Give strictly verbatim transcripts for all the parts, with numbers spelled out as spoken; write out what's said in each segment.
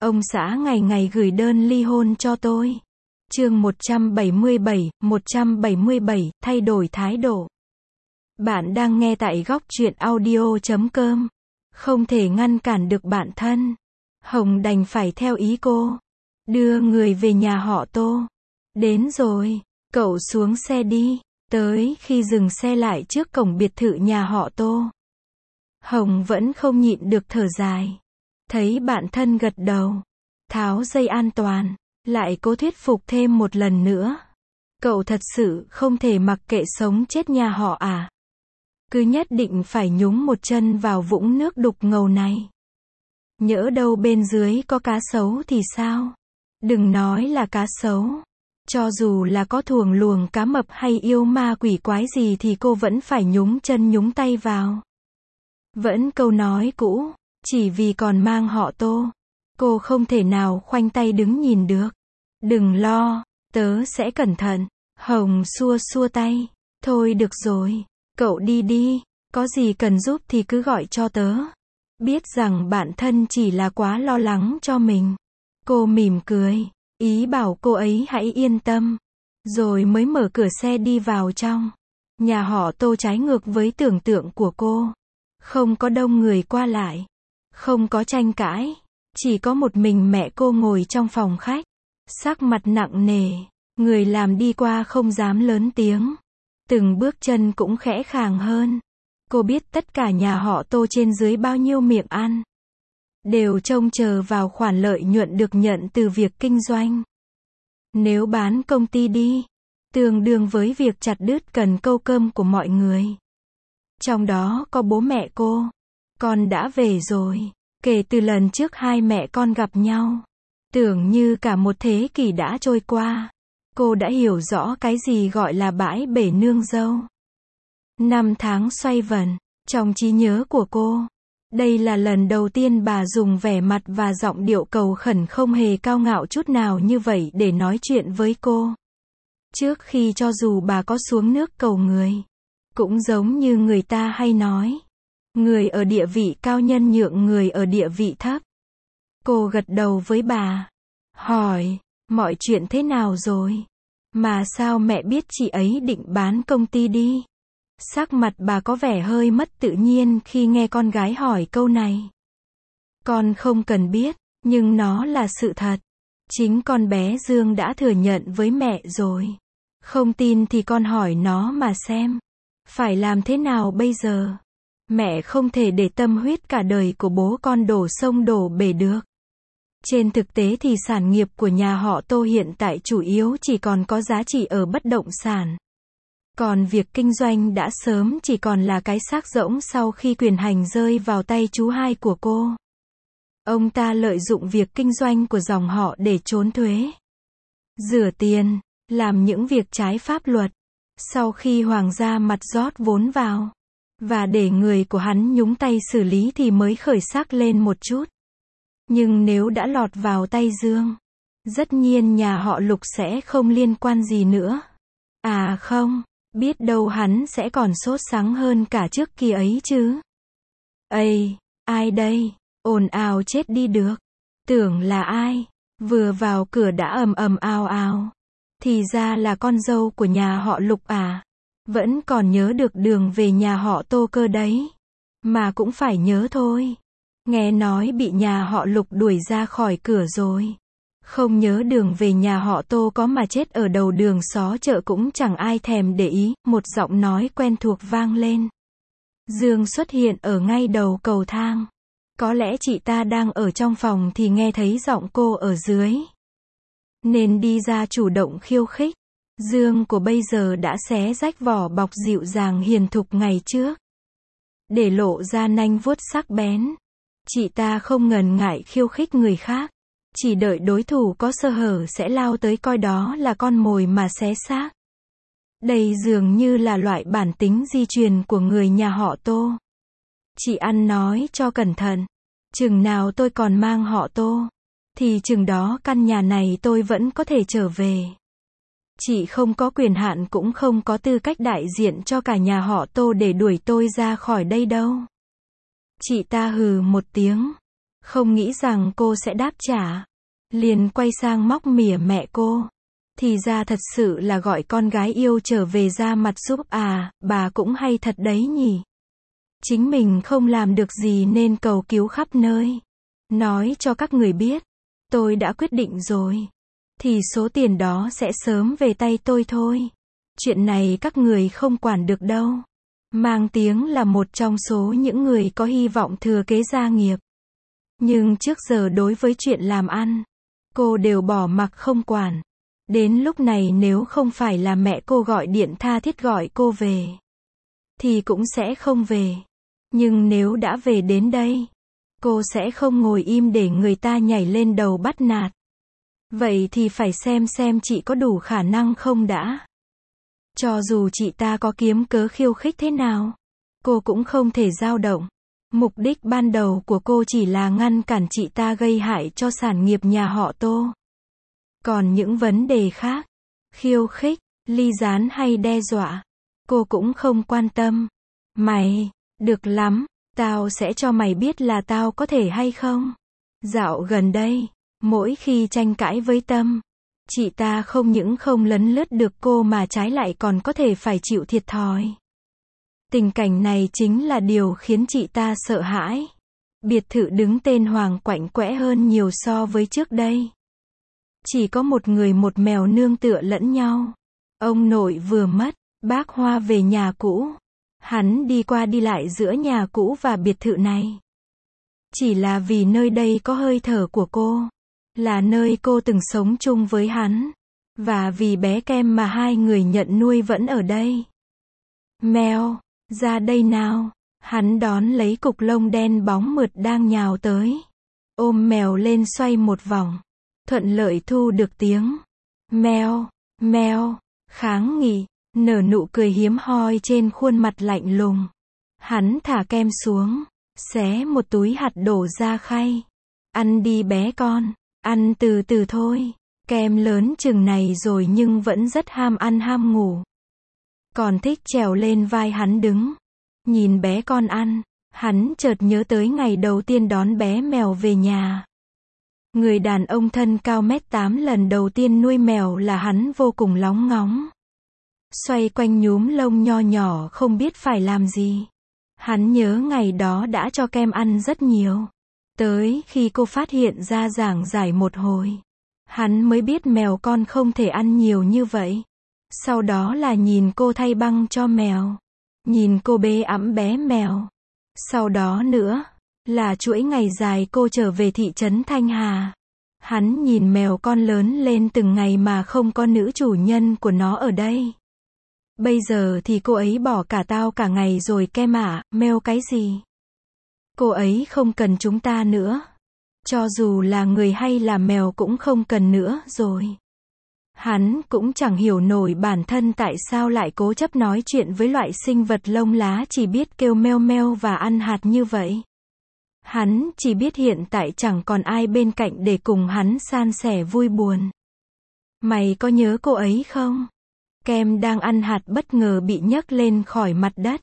Ông xã ngày ngày gửi đơn ly hôn cho tôi. Chương một trăm bảy mươi bảy, một trăm bảy mươi bảy, thay đổi thái độ. Bạn đang nghe tại góc truyện audio chấm com. Không thể ngăn cản được bạn thân. Hồng đành phải theo ý cô. Đưa người về nhà họ Tô. Đến rồi, cậu xuống xe đi. Tới khi dừng xe lại trước cổng biệt thự nhà họ Tô, Hồng vẫn không nhịn được thở dài. Thấy bạn thân gật đầu, tháo dây an toàn, lại cố thuyết phục thêm một lần nữa. Cậu thật sự không thể mặc kệ sống chết nhà họ à? Cứ nhất định phải nhúng một chân vào vũng nước đục ngầu này. Nhỡ đâu bên dưới có cá sấu thì sao? Đừng nói là cá sấu. Cho dù là có thuồng luồng cá mập hay yêu ma quỷ quái gì thì cô vẫn phải nhúng chân nhúng tay vào. Vẫn câu nói cũ, chỉ vì còn mang họ Tô, cô không thể nào khoanh tay đứng nhìn được. Đừng lo, tớ sẽ cẩn thận. Hồng xua xua tay. Thôi được rồi, cậu đi đi, có gì cần giúp thì cứ gọi cho tớ. Biết rằng bạn thân chỉ là quá lo lắng cho mình. Cô mỉm cười, ý bảo cô ấy hãy yên tâm. Rồi mới mở cửa xe đi vào trong. Nhà họ Tô trái ngược với tưởng tượng của cô. Không có đông người qua lại. Không có tranh cãi. Chỉ có một mình mẹ cô ngồi trong phòng khách. Sắc mặt nặng nề. Người làm đi qua không dám lớn tiếng. Từng bước chân cũng khẽ khàng hơn. Cô biết tất cả nhà họ Tô trên dưới bao nhiêu miệng ăn đều trông chờ vào khoản lợi nhuận được nhận từ việc kinh doanh. Nếu bán công ty đi, tương đương với việc chặt đứt cần câu cơm của mọi người. Trong đó có bố mẹ cô. Con đã về rồi. Kể từ lần trước hai mẹ con gặp nhau, tưởng như cả một thế kỷ đã trôi qua. Cô đã hiểu rõ cái gì gọi là bãi bể nương dâu. Năm tháng xoay vần, trong trí nhớ của cô, đây là lần đầu tiên bà dùng vẻ mặt và giọng điệu cầu khẩn không hề cao ngạo chút nào như vậy để nói chuyện với cô. Trước khi cho dù bà có xuống nước cầu người, cũng giống như người ta hay nói, người ở địa vị cao nhân nhượng người ở địa vị thấp. Cô gật đầu với bà, hỏi, mọi chuyện thế nào rồi? Mà sao mẹ biết chị ấy định bán công ty đi? Sắc mặt bà có vẻ hơi mất tự nhiên khi nghe con gái hỏi câu này. Con không cần biết, nhưng nó là sự thật. Chính con bé Dương đã thừa nhận với mẹ rồi. Không tin thì con hỏi nó mà xem. Phải làm thế nào bây giờ? Mẹ không thể để tâm huyết cả đời của bố con đổ sông đổ bể được. Trên thực tế thì sản nghiệp của nhà họ Tô hiện tại chủ yếu chỉ còn có giá trị ở bất động sản. Còn việc kinh doanh đã sớm chỉ còn là cái xác rỗng sau khi quyền hành rơi vào tay chú hai của cô. Ông ta lợi dụng việc kinh doanh của dòng họ để trốn thuế, rửa tiền, làm những việc trái pháp luật. Sau khi hoàng gia mặt rót vốn vào, và để người của hắn nhúng tay xử lý thì mới khởi sắc lên một chút. Nhưng nếu đã lọt vào tay Dương, tất nhiên nhà họ Lục sẽ không liên quan gì nữa. À không, biết đâu hắn sẽ còn sốt sắng hơn cả trước kia ấy chứ. Ây, ai đây? Ồn ào chết đi được. Tưởng là ai? Vừa vào cửa đã ầm ầm ào ào. Thì ra là con dâu của nhà họ Lục à? Vẫn còn nhớ được đường về nhà họ Tô cơ đấy. Mà cũng phải nhớ thôi. Nghe nói bị nhà họ Lục đuổi ra khỏi cửa rồi. Không nhớ đường về nhà họ Tô có mà chết ở đầu đường xó chợ cũng chẳng ai thèm để ý. Một giọng nói quen thuộc vang lên. Dương xuất hiện ở ngay đầu cầu thang. Có lẽ chị ta đang ở trong phòng thì nghe thấy giọng cô ở dưới, nên đi ra chủ động khiêu khích. Dương của bây giờ đã xé rách vỏ bọc dịu dàng hiền thục ngày trước, để lộ ra nanh vuốt sắc bén. Chị ta không ngần ngại khiêu khích người khác, chỉ đợi đối thủ có sơ hở sẽ lao tới coi đó là con mồi mà xé xác. Đây dường như là loại bản tính di truyền của người nhà họ Tô. Chị ăn nói cho cẩn thận. Chừng nào tôi còn mang họ Tô, thì chừng đó căn nhà này tôi vẫn có thể trở về. Chị không có quyền hạn cũng không có tư cách đại diện cho cả nhà họ Tô để đuổi tôi ra khỏi đây đâu. Chị ta hừ một tiếng. Không nghĩ rằng cô sẽ đáp trả. Liền quay sang móc mỉa mẹ cô. Thì ra thật sự là gọi con gái yêu trở về ra mặt giúp à, bà cũng hay thật đấy nhỉ. Chính mình không làm được gì nên cầu cứu khắp nơi. Nói cho các người biết, tôi đã quyết định rồi. Thì số tiền đó sẽ sớm về tay tôi thôi. Chuyện này các người không quản được đâu. Mang tiếng là một trong số những người có hy vọng thừa kế gia nghiệp. Nhưng trước giờ đối với chuyện làm ăn, cô đều bỏ mặc không quản. Đến lúc này nếu không phải là mẹ cô gọi điện tha thiết gọi cô về, thì cũng sẽ không về. Nhưng nếu đã về đến đây, cô sẽ không ngồi im để người ta nhảy lên đầu bắt nạt. Vậy thì phải xem xem chị có đủ khả năng không đã. Cho dù chị ta có kiếm cớ khiêu khích thế nào, cô cũng không thể dao động. Mục đích ban đầu của cô chỉ là ngăn cản chị ta gây hại cho sản nghiệp nhà họ Tô. Còn những vấn đề khác, khiêu khích, ly gián hay đe dọa, cô cũng không quan tâm. Mày, được lắm, tao sẽ cho mày biết là tao có thể hay không. Dạo gần đây, mỗi khi tranh cãi với Tâm, chị ta không những không lấn lướt được cô mà trái lại còn có thể phải chịu thiệt thòi. Tình cảnh này chính là điều khiến chị ta sợ hãi. Biệt thự đứng tên Hoàng quạnh quẽ hơn nhiều so với trước đây. Chỉ có một người một mèo nương tựa lẫn nhau. Ông nội vừa mất, bác Hoa về nhà cũ. Hắn đi qua đi lại giữa nhà cũ và biệt thự này. Chỉ là vì nơi đây có hơi thở của cô. Là nơi cô từng sống chung với hắn. Và vì bé Kem mà hai người nhận nuôi vẫn ở đây. Mèo, ra đây nào. Hắn đón lấy cục lông đen bóng mượt đang nhào tới. Ôm mèo lên xoay một vòng. Thuận lợi thu được tiếng meo, meo, kháng nghị, nở nụ cười hiếm hoi trên khuôn mặt lạnh lùng. Hắn thả Kem xuống, xé một túi hạt đổ ra khay. Ăn đi bé con, ăn từ từ thôi. Kem lớn chừng này rồi nhưng vẫn rất ham ăn ham ngủ. Còn thích trèo lên vai hắn đứng. Nhìn bé con ăn, hắn chợt nhớ tới ngày đầu tiên đón bé mèo về nhà. Người đàn ông thân cao mét tám lần đầu tiên nuôi mèo là hắn vô cùng lóng ngóng. Xoay quanh nhúm lông nho nhỏ không biết phải làm gì. Hắn nhớ ngày đó đã cho Kem ăn rất nhiều. Tới khi cô phát hiện ra giảng giải một hồi, hắn mới biết mèo con không thể ăn nhiều như vậy. Sau đó là nhìn cô thay băng cho mèo. Nhìn cô bế ẵm bé mèo. Sau đó nữa là chuỗi ngày dài cô trở về thị trấn Thanh Hà. Hắn nhìn mèo con lớn lên từng ngày mà không có nữ chủ nhân của nó ở đây. Bây giờ thì cô ấy bỏ cả tao cả ngày rồi Kem ạ, meo cái gì? Cô ấy không cần chúng ta nữa. Cho dù là người hay là mèo cũng không cần nữa rồi. Hắn cũng chẳng hiểu nổi bản thân tại sao lại cố chấp nói chuyện với loại sinh vật lông lá chỉ biết kêu meo meo và ăn hạt như vậy. Hắn chỉ biết hiện tại chẳng còn ai bên cạnh để cùng hắn san sẻ vui buồn. Mày có nhớ cô ấy không? Kem đang ăn hạt bất ngờ bị nhấc lên khỏi mặt đất.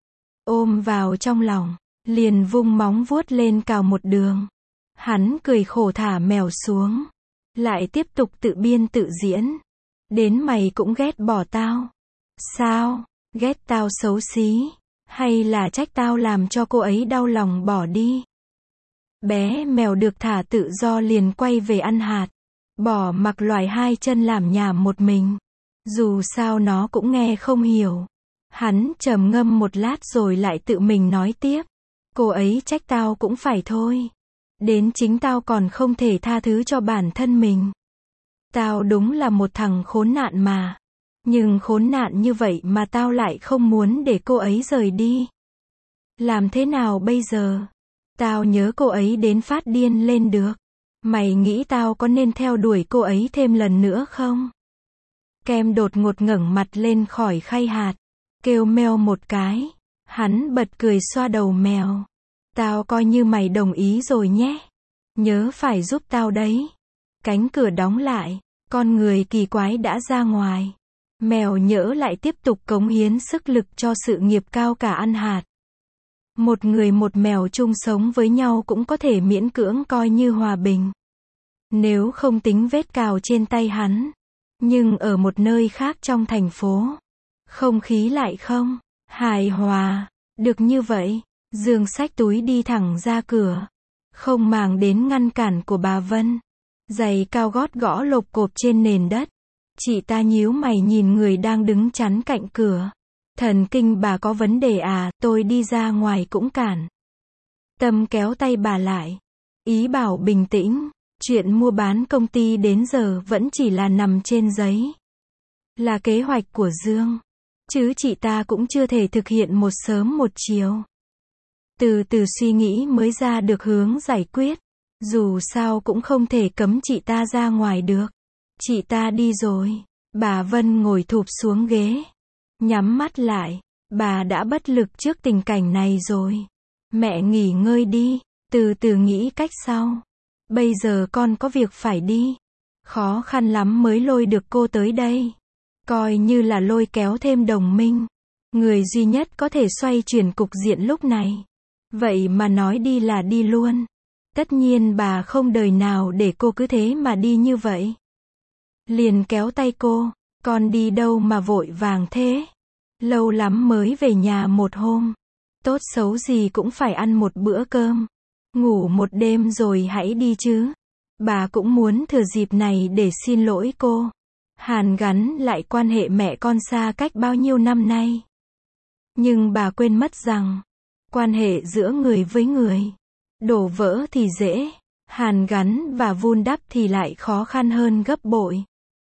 Ôm vào trong lòng, liền vung móng vuốt lên cào một đường. Hắn cười khổ thả mèo xuống. Lại tiếp tục tự biên tự diễn. Đến mày cũng ghét bỏ tao. Sao? Ghét tao xấu xí? Hay là trách tao làm cho cô ấy đau lòng bỏ đi? Bé mèo được thả tự do liền quay về ăn hạt. Bỏ mặc loài hai chân làm nhảm một mình. Dù sao nó cũng nghe không hiểu. Hắn trầm ngâm một lát rồi lại tự mình nói tiếp. Cô ấy trách tao cũng phải thôi. Đến chính tao còn không thể tha thứ cho bản thân mình. Tao đúng là một thằng khốn nạn mà. Nhưng khốn nạn như vậy mà tao lại không muốn để cô ấy rời đi. Làm thế nào bây giờ? Tao nhớ cô ấy đến phát điên lên được. Mày nghĩ tao có nên theo đuổi cô ấy thêm lần nữa không? Kem đột ngột ngẩng mặt lên khỏi khay hạt. Kêu meo một cái. Hắn bật cười xoa đầu mèo. Tao coi như mày đồng ý rồi nhé. Nhớ phải giúp tao đấy. Cánh cửa đóng lại. Con người kỳ quái đã ra ngoài. Mèo nhỡ lại tiếp tục cống hiến sức lực cho sự nghiệp cao cả ăn hạt. Một người một mèo chung sống với nhau cũng có thể miễn cưỡng coi như hòa bình. Nếu không tính vết cào trên tay hắn. Nhưng ở một nơi khác trong thành phố, không khí lại không hài hòa được như vậy. Dương xách túi đi thẳng ra cửa, không màng đến ngăn cản của bà Vân. Giày cao gót gõ lộp cộp trên nền đất. Chị ta nhíu mày nhìn người đang đứng chắn cạnh cửa. Thần kinh bà có vấn đề à, tôi đi ra ngoài cũng cản. Tâm kéo tay bà lại. Ý bảo bình tĩnh, chuyện mua bán công ty đến giờ vẫn chỉ là nằm trên giấy. Là kế hoạch của Dương. Chứ chị ta cũng chưa thể thực hiện một sớm một chiều. Từ từ suy nghĩ mới ra được hướng giải quyết. Dù sao cũng không thể cấm chị ta ra ngoài được. Chị ta đi rồi. Bà Vân ngồi thụp xuống ghế. Nhắm mắt lại. Bà đã bất lực trước tình cảnh này rồi. Mẹ nghỉ ngơi đi. Từ từ nghĩ cách sau. Bây giờ con có việc phải đi. Khó khăn lắm mới lôi được cô tới đây. Coi như là lôi kéo thêm đồng minh. Người duy nhất có thể xoay chuyển cục diện lúc này. Vậy mà nói đi là đi luôn. Tất nhiên bà không đời nào để cô cứ thế mà đi như vậy. Liền kéo tay cô. Con đi đâu mà vội vàng thế? Lâu lắm mới về nhà một hôm. Tốt xấu gì cũng phải ăn một bữa cơm. Ngủ một đêm rồi hãy đi chứ. Bà cũng muốn thừa dịp này để xin lỗi cô. Hàn gắn lại quan hệ mẹ con xa cách bao nhiêu năm nay. Nhưng bà quên mất rằng, quan hệ giữa người với người, đổ vỡ thì dễ, hàn gắn và vun đắp thì lại khó khăn hơn gấp bội.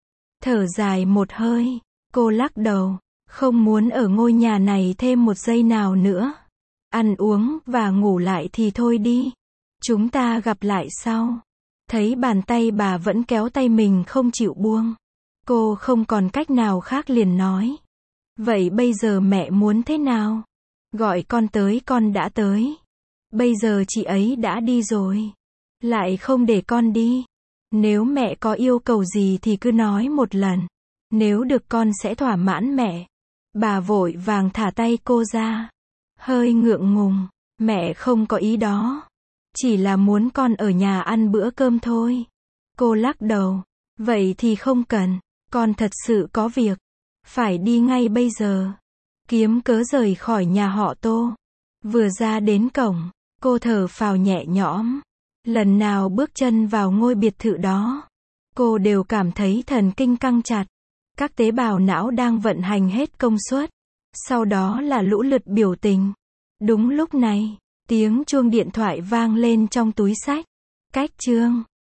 Thở dài một hơi, cô lắc đầu, không muốn ở ngôi nhà này thêm một giây nào nữa. Ăn uống và ngủ lại thì thôi đi. Chúng ta gặp lại sau. Thấy bàn tay bà vẫn kéo tay mình không chịu buông. Cô không còn cách nào khác liền nói. Vậy bây giờ mẹ muốn thế nào? Gọi con tới con đã tới. Bây giờ chị ấy đã đi rồi. Lại không để con đi. Nếu mẹ có yêu cầu gì thì cứ nói một lần. Nếu được con sẽ thỏa mãn mẹ. Bà vội vàng thả tay cô ra. Hơi ngượng ngùng. Mẹ không có ý đó. Chỉ là muốn con ở nhà ăn bữa cơm thôi. Cô lắc đầu. Vậy thì không cần. Con thật sự có việc. Phải đi ngay bây giờ. Kiếm cớ rời khỏi nhà họ Tô. Vừa ra đến cổng, cô thở phào nhẹ nhõm. Lần nào bước chân vào ngôi biệt thự đó, cô đều cảm thấy thần kinh căng chặt. Các tế bào não đang vận hành hết công suất. Sau đó là lũ lượt biểu tình. Đúng lúc này, tiếng chuông điện thoại vang lên trong túi xách. Cách chương